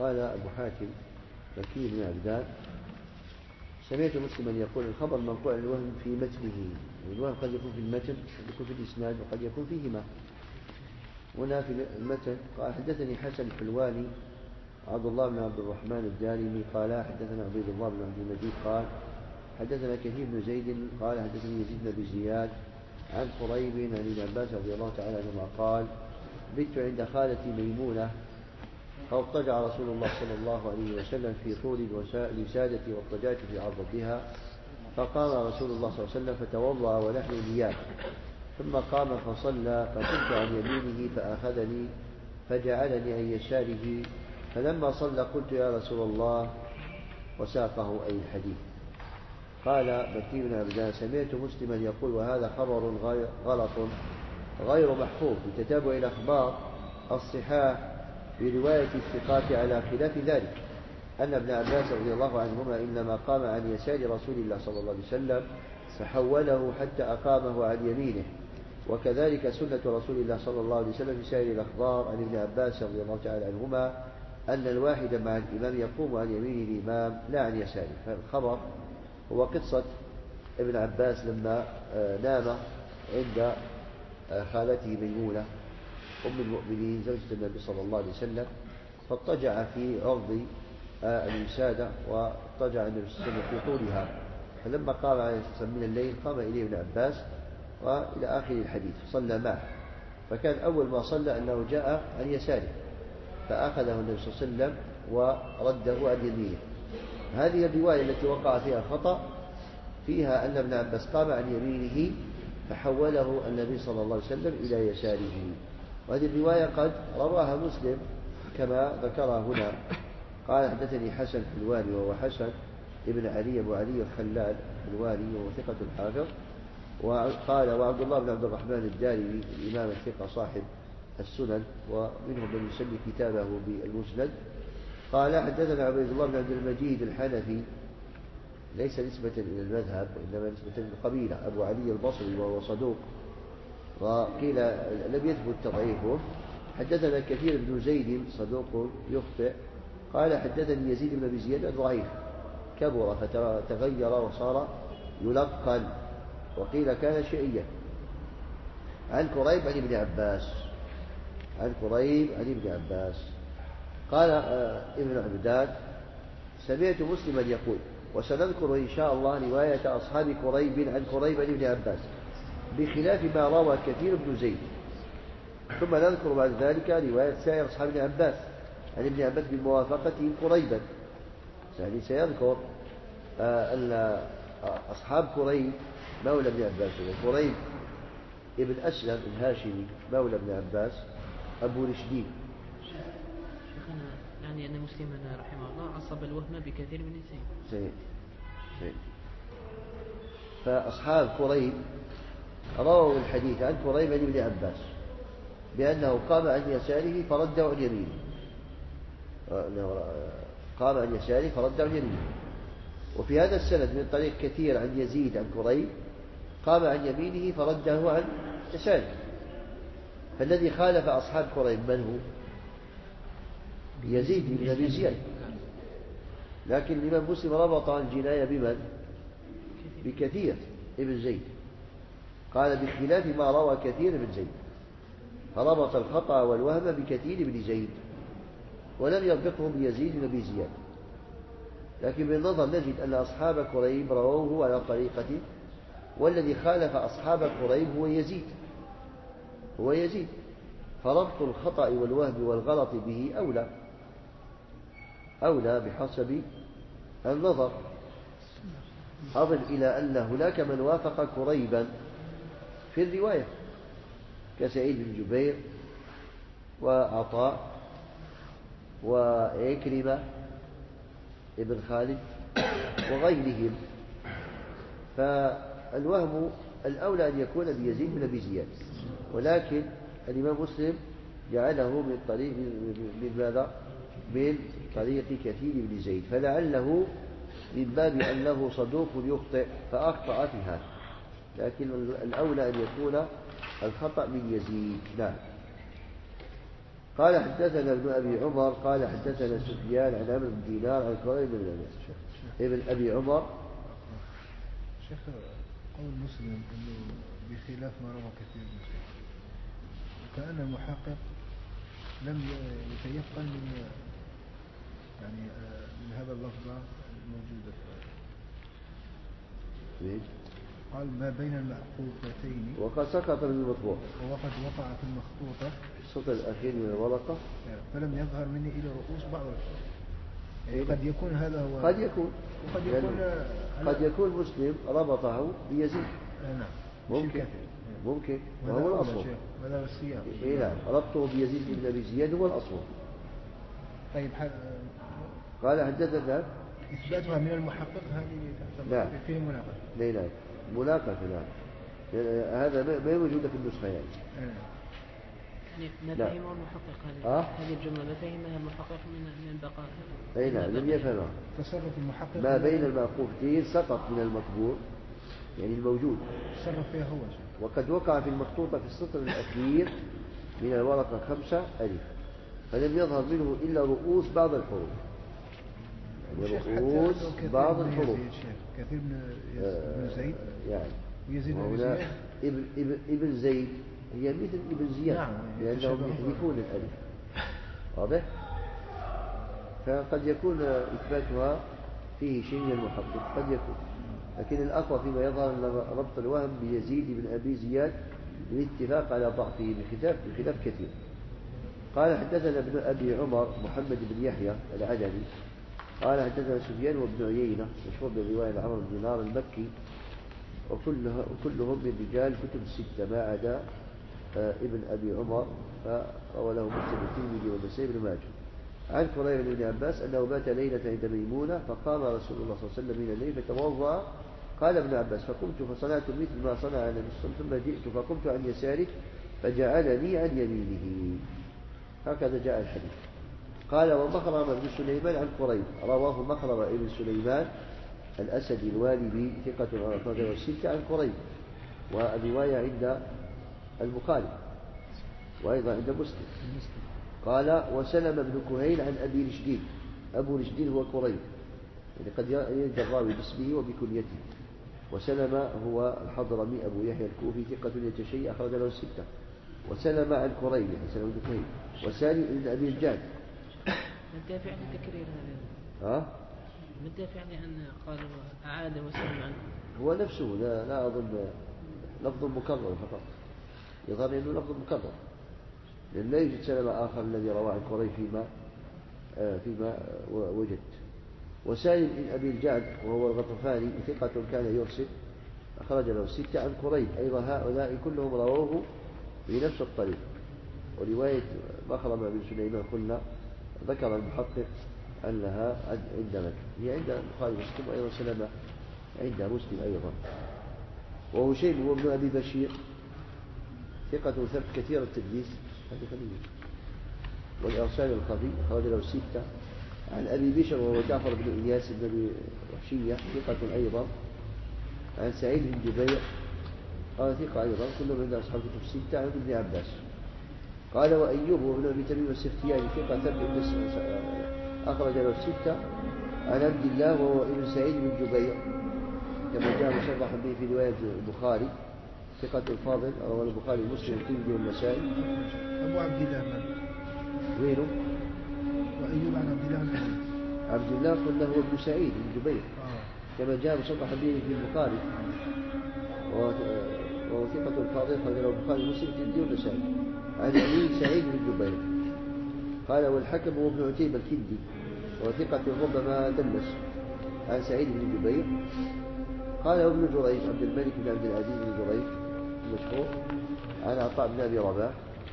قال أبو حاتم بكير بن عبدان سمعت مسلما يقول الخبر منقوع الوهم في متنه، والوهم قد يكون في المتن قد يكون في الإسناد وقد يكون فيهما. هنا في المتن قال حدثني حسن الحلواني عبد الله بن عبد الرحمن الدارمي قال حدثنا عبيد الله بن عبد المجيد قال حدثنا كثير بن زيد قال حدثني يزيد بن زياد عن قريب عن ابن عباس رضي الله تعالى عنهما قال بت عند خالتي ميمونة فاضطجع رسول الله صلى الله عليه وسلم في طول الوسادة واضطجعت في عرضها، فقام رسول الله صلى الله عليه وسلم فتوضأ ونحن نيام، ثم قام فصلى فقمت عن يمينه فأخذني فجعلني عن يساره، فلما صلى قلت يا رسول الله وساقه أي الحديث. قال بكي بن عبدان سمعت مسلما يقول وهذا خبر غلط غير محفوظ بتتابع الأخبار الصحاح برواية الثقات على خلاف ذلك، أن ابن عباس رضي الله عنهما إنما قام عن يسار رسول الله صلى الله عليه وسلم فحوله حتى أقامه عن يمينه، وكذلك سنة رسول الله صلى الله عليه وسلم في سائر الأخبار عن ابن عباس رضي الله تعالى عنهما أن الواحد مع الإمام يقوم عن يمين الإمام لا عن يساره. فالخبر هو قصة ابن عباس لما نام عند خالته ميمونة أم المؤمنين زوجة النبي صلى الله عليه وسلم، فاضطجع في عرض الوسادة واضطجع النبي صلى الله عليه وسلم في طولها، فلما قام عليه الصلاة من الليل قام إليه ابن عباس وإلى آخر الحديث صلى معه، فكان أول ما صلى أنه جاء عن يساره فأخذه النبي صلى الله عليه وسلم ورده عن يمينه. هذه الرواية التي وقع فيها خطأ فيها أن ابن عباس قام عن يمينه فحوله النبي صلى الله عليه وسلم إلى يساره، وهذه الرواية قد رواها مسلم كما ذكرها هنا. قال حدثني حسن الحلواني وهو حسن ابن علي أبو علي الخلال الحلواني وهو ثقة حافظ، وقال وعبد الله بن عبد الرحمن الدارمي الإمام الثقة صاحب السنن ومنهم من يسمي كتابه بالمسند. قال حدثنا عبيد الله بن عبد المجيد الحنفي ليس نسبة إلى المذهب وإنما نسبة للقبيلة أبو علي البصري وهو صدوق وقيل لم يثبت تضعيفه. حدثنا كثير بن زيد صدوق يخطئ. قال حدثني يزيد بن أبي زياد ضعيف كبر فتغير وصار يلقن وقيل كان شيئيا. عن كريب عن ابن عباس قال ابن عبدان سمعت مسلما يقول وسنذكر إن شاء الله رواية أصحاب كريب عن كريب عن ابن عباس بخلاف ما روى كثير بن زيد، ثم نذكر بعد ذلك رواية سائر أصحاب ابن عباس عن ابن عباس بموافقتهم كريبا. يعني سيذكر أن أصحاب كريب مولى ابن عباس وكريب ابن أسلم الهاشمي مولى ابن عباس أبو رشدين. شيخنا يعني أن مسلما رحمه الله عصب الوهم بكثير من زيد. فأصحاب كريب رووا الحديث عن كريب عن ابن عباس بأنه قام عن يساره فرده عن يمينه، قام عن يساره فرده عن يمينه. وفي هذا السند من طريق كثير عن يزيد عن كريب قام عن يمينه فرده عن يساره. فالذي خالف أصحاب كريب من هو؟ يزيد بن أبي زياد، لكن الإمام مسلم ربط الجناية بمن؟ بكثير ابن زيد، قال بخلاف ما روى كثير ابن زيد، فربط الخطأ والوهم بكثير ابن زيد ولم يربطه بيزيد بن أبي زياد. لكن بالنظر نجد أن أصحاب كريب رووه على طريقته، والذي خالف أصحاب كريب هو يزيد، فربط الخطأ والوهم والغلط به أولى بحسب النظر. أضف إلى أن هناك من وافق كريبا في الرواية كسعيد بن جبير وعطاء وعكرمة ابن خالد وغيرهم، فالوهم الأولى أن يكون بيزيد بن أبي زياد، ولكن الإمام مسلم جعله من طريق من طريق كثير بن زيد، فلعله من باب أنه صدوق يخطئ فأخطأ في هذا، لكن الأولى أن يكون الخطأ من يزيد. نعم. قال حدثنا ابن أبي عمر قال حدثنا سفيان عن عمرو بن دينار عن كريم بن أنس ابن أبي عمر. شيخ قول مسلم أنه بخلاف ما روى كثير من شيخ، وكأن المحقق لم يتيقن من يعني من هذا اللفظ الموجودة قال ما بين المعقوفتين وقد سقط من المطبوع وقد وقع في المخطوطة في السطر الأخير من الورقة فلم يظهر مني إلى رؤوس بعض الحروف. يعني قد يكون هذا هو، قد يكون وقد يكون قد يكون مسلم ربطه بيزيد. نعم ممكن وهو الأصل. هذا السياق. نعم ربطه بيزيد بن أبي زياد هو الأصل. طيب قال حدثنا إثباتها من المحقق هذه نعم فيه مناقشة. لا مناقشة نعم. هذا ما موجود في النسخة يعني. ما فهمه المحقق هذه الجملة ما فهمها المحقق من بقاء. أي نعم لم يفهمها. تصرف المحقق ما بين المعقوفتين سقط من المطبوع يعني الموجود. تصرف فيها هو. وقد وقع في المخطوطة في السطر الأخير من الورقة 5 ألف فلم يظهر منه إلا رؤوس بعض الحروف. يعني رؤوس بعض الحروف. كثير بن زيد يعني ويزيد ابن زيد هي مثل ابن زياد نعم لأنهم يحذفون الألف واضح. فقد يكون إثباتها فيه شيء من المحقق قد يكون، لكن الأقوى فيما يظهر أن ربط الوهم بيزيد بن أبي زياد بالاتفاق على ضعفه بخلاف كثير. قال حدثنا ابن أبي عمر محمد بن يحيى العدني قال حدثنا سفيان وابن عيينة مشهور بالرواية عمرو بن دينار المكي وكلهم من رجال كتب الستة ما عدا ابن أبي عمر فروى له مسلم الترمذي والنسائي بن ماجه. عن كريم بن عباس أنه بات ليلة عند ميمونة فقام رسول الله صلى الله عليه وسلم من الليل فتوضأ. قال ابن عباس فقمت فصنعت مثل ما صنع النبي صلى الله عليه وسلم ثم جئت فقمت عن يساره فجعلني عن يمينه. هكذا جاء الحديث. قال ومخرم بن سليمان عن قريب رواه مخرم بن سليمان الأسدي الوالبي ثقة أخرجه الستة عن قريب والرواية عند البخاري وأيضا عند مسلم. قال وسلم بن كهيل عن أبي رشدين. أبو رشدين هو قريب يعني قد يرجى الراوي باسمه وبكنيته. وسلم هو الحضرمي أبو يحيى الكوفي ثقة يتشيء أخرج له الستة. وسلم عن قريب يعني سلم بن كهيل. وسالم بن أبي الجاد. ما الدافع لتكرير هذا؟ ما الدافع لأن قالوا أعاد وسلم عنه؟ هو نفسه لا أظن لفظ مكرر فقط يظهر أنه لفظ مكرر لأن لا يوجد سلم آخر الذي رواه عن قريب فيما وجدت. وسالم بن أبي الجعد وهو الغطفاني ثقة كان يرسل أخرج له الستة عن قريب. أيضا هؤلاء كلهم رووه بنفس الطريق. ورواية مخرم بن سليمان قلنا ذكر المحقق أنها عند مكة هي عند البخاري ومسلم وأيضا سلمة عند مسلم أيضا. وهشيم هو ابن أبي بشير ثقة ثبت كثير التدليس والإرسال الخفي أخرج له الستة. عن أبي بشر وهو جعفر بن إياس بن أبي وحشية ثقة أيضا. عن سعيد بن جبير قال ثقة أيضا كلهم عند أصحاب كتب الستة. عن ابن عباس قال وأيوب وابن أبي تميم السختياني ثقة ثبت أخرج له الستة. عن عبد الله وهو ابن سعيد بن جبير كما جاء مصرحا به في رواية البخاري ثقة الفاضل رواه البخاري ومسلم والترمذي والنسائي. أبو عبد الله وينه؟ وأيوب عن عبد الله عبد الله قلنا هو ابن سعيد بن جبير كما جاء مصرحا به في البخاري وهو ثقة الفاضل خرج له البخاري ومسلم والترمذي والنسائي. عن أبي سعيد بن جبير قال والحكم هو ابن عتيبة الكندي وهو ثقة ربما دلس. عن سعيد بن جبير قال ابن جريج عبد الملك بن عبد العزيز بن جريج المشهور. عن عطاء بن أبي رباح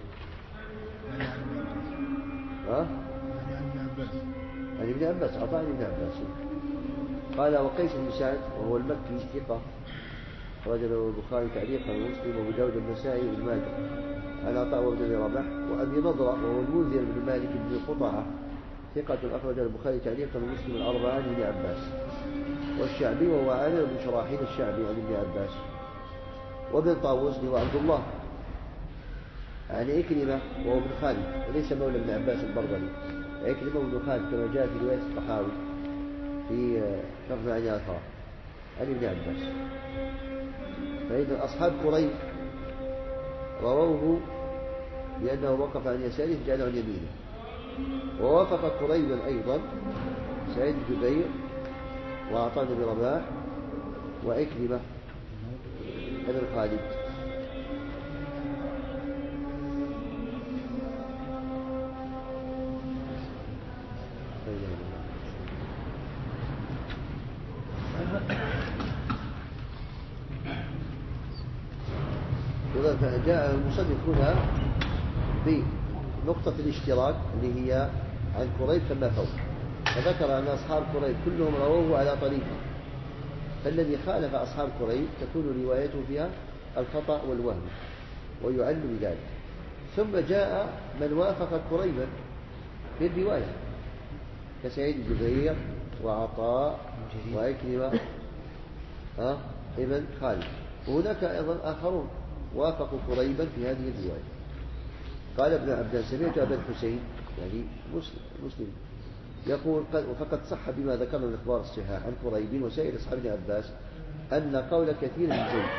عن ابن عباس عطاء بن عباس. قال وقيس بن سعد وهو المكي ثقة أخرج له البخاري تعليقا ومسلم وابو داود النسائي وابن ماجه. عن عطاء بن أبي رباح وأبي نضرة وهو المنذر بن مالك بن قطعة ثقة أخرج البخاري تعليقا ومسلم الأربعة عن ابن عباس. والشعبي وهو عامر بن شراحيل الشعبي عن ابن عباس. وابن طاووس هو عبد الله عن إكرمة وهو ابن خالد وليس مولى ابن عباس البربري، إكرمة وابن خالد كما جاء في رواية الطحاوي في شرح معاني الآثار عن ابن عباس. فإذا أصحاب قريب رووه لأنه وقف عن يساره فجعله عن يمينه. ووافق قريبا أيضا سعيد بن جبير وعطاء بن رباح وإكرمة ابن خالد. جاء المصنف هنا بنقطة الاشتراك اللي هي عن قريب كما فوق، فذكر أن أصحاب قريب كلهم رووه على طريقه، فالذي خالف أصحاب قريب تكون روايته فيها الخطأ والوهم ويعل بذلك. ثم جاء من وافق قريبا في الرواية كسعيد بن جبير وعطاء وإكرمة ابن خالد، وهناك أيضا آخرون وافقوا قريبا في هذه الرواية. قال ابن عباس سمعت أبا الحسين يعني مسلم يقول فقد صح بما ذكرنا من الأخبار الصحاح عن قريب وسائر أصحاب ابن عباس أن قول كثير من زيد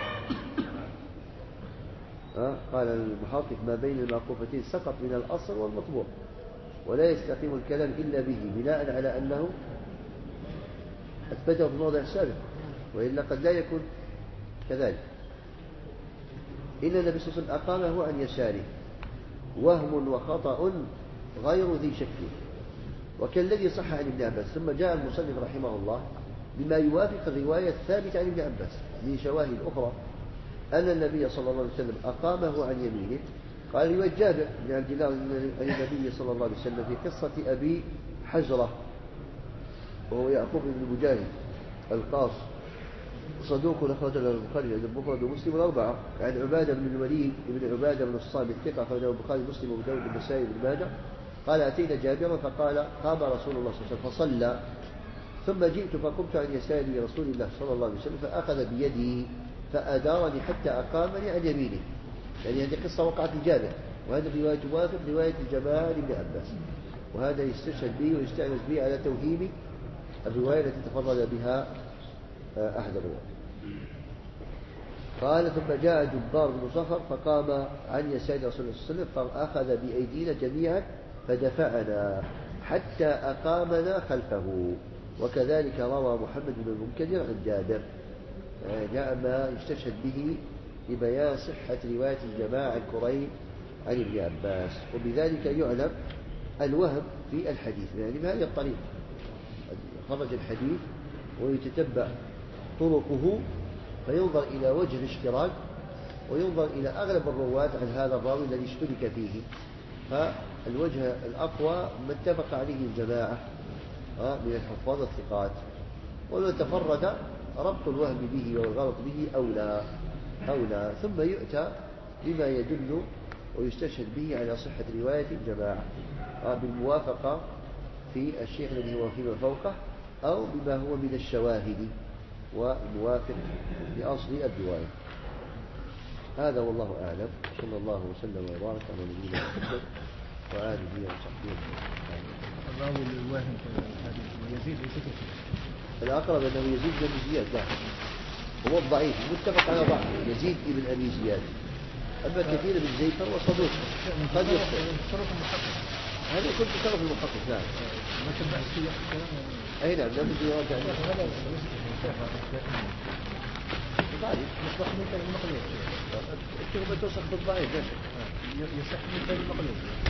قال المحقق ما بين المعقوفتين سقط من الأصل والمطبوع ولا يستقيم الكلام إلا به بناء على أنه أثبته في موضع سابق، وإلا قد لا يكون كذلك. إن النبي صلى الله عليه وسلم أقامه عن يساره وهم وخطأ غير ذي شك، وكالذي صح عن ابن عباس. ثم جاء المصنف رحمه الله بما يوافق الرواية الثابتة عن ابن عباس من شواهد أخرى أن النبي صلى الله عليه وسلم أقامه عن يمينه. قال رواية جابر بن عبد الله عن النبي صلى الله عليه وسلم في قصة أبي حجرة وهو يعقوب بن مجاهد القاص صدوق أخرج له البخاري عند البخاري ومسلم والأربعة عن عبادة بن الوليد بن عبادة بن الصامت ثقة أخرجه البخاري ومسلم وأبو داود والنسائي بن ماجه قال أتينا جابرا فقال قام رسول الله صلى الله عليه وسلم فصلى ثم جئت فقمت عن يسار رسول الله صلى الله عليه وسلم فأخذ بيدي فأدارني حتى أقامني عن يمينه. يعني هذه قصة وقعت لجابر، وهذه الرواية توافق رواية الجمال بن عباس، وهذا يستشهد به ويستأنس به على توهيم الرواية التي تفضل بها أحد الرواة. قال ثم جاء جبار بن صخر فقام عن يسار رسول الله صلى الله عليه وسلم فأخذ بأيدينا جميعا فدفعنا حتى أقامنا خلفه. وكذلك روى محمد بن المنكدر عن جابر، جاء ما يستشهد به لبيان صحة رواية الجماعة عن قريب عن ابن عباس، وبذلك يعلم الوهم في الحديث. يعني بهذه الطريقة خرج الحديث ويتتبع طرقه فينظر إلى وجه الاشتراك وينظر إلى أغلب الرواة عن هذا الراوي الذي اشترك فيه، فالوجه الأقوى ما اتفق عليه الجماعة من الحفاظ الثقات، ومن تفرد ربط الوهم به والغلط به أولى ثم يؤتى بما يدل ويستشهد به على صحة رواية الجماعة بالموافقة في الشيخ الذي هو فيما فوقه أو بما هو من الشواهد والموافق لأصل الرواية. هذا والله أعلم. صلى الله وسلم وبارك على نبينا محمد وآله وصحبه أجمعين. الراوي الواهم في الحديث ويزيد وسكت. الأقرب أنه يزيد بن زياد هو الضعيف متفق على ضعف يزيد بن أبي زياد. أما كثير من زيد فهو صدوق قد يخطئ. هذا كنت تصرف المحقق. نعم. لكن بعد السياق الكلام أي نعم لابد يراجع. هذا ضعيف. يصح مثل المقلوب. التهمة توصف بالضعيف لا شك. يصح مثل المقلوب.